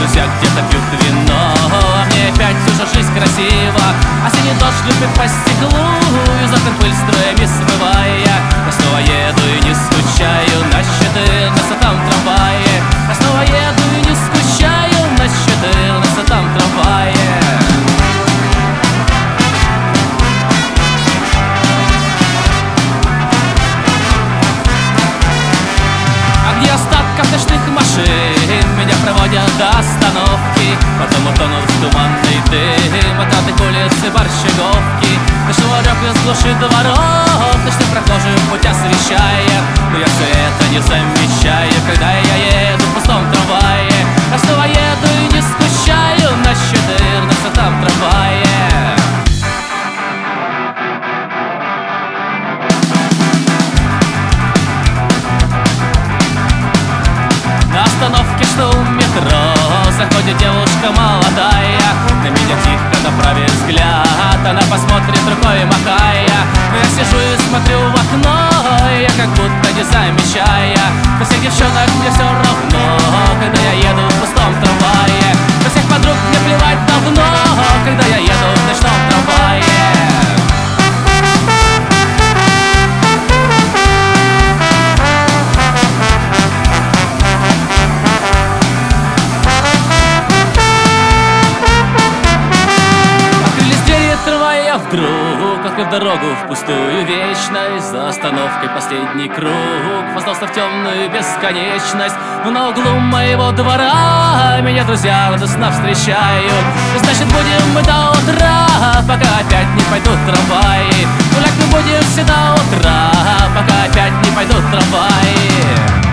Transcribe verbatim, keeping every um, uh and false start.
друзья где-то пьют вино, а мне опять всю же жизнь красива. Осенний дождь любит по стеклу, из окон пыль струями смывая. Я снова еду и не скучаю на четырнадцатом трамвае. Я снова еду и не скучаю на четырнадцатом трамвае. Огни остатков ночных машин меня проводят до остановки, потом утонут в туманный дым от родных улиц и борщеговки. Ночной орёк из глуши дворов ночным прохожим путь освещая, но я все это не замечаю, когда я еду в пустом трамвае. Я снова еду и не скучаю на четырнадцатом трамвае. На остановке, что у метро, заходит девушка молодая. На меня тихо направив взгляд, она посмотрит рукой махая. Но я сижу и смотрю в окно, и я как будто не замечая. На всех девчонок мне все равно, когда я еду в пустом трамвае. На всех подруг мне плевать давно, когда я еду в ночном трамвае. Я вдруг открыв дорогу в пустую вечность, за остановкой последний круг воздался в темную бесконечность. Но на углу моего двора меня друзья радостно встречают. И значит будем мы до утра, пока опять не пойдут трамваи. Гулять мы будем все до утра, пока опять не пойдут трамваи.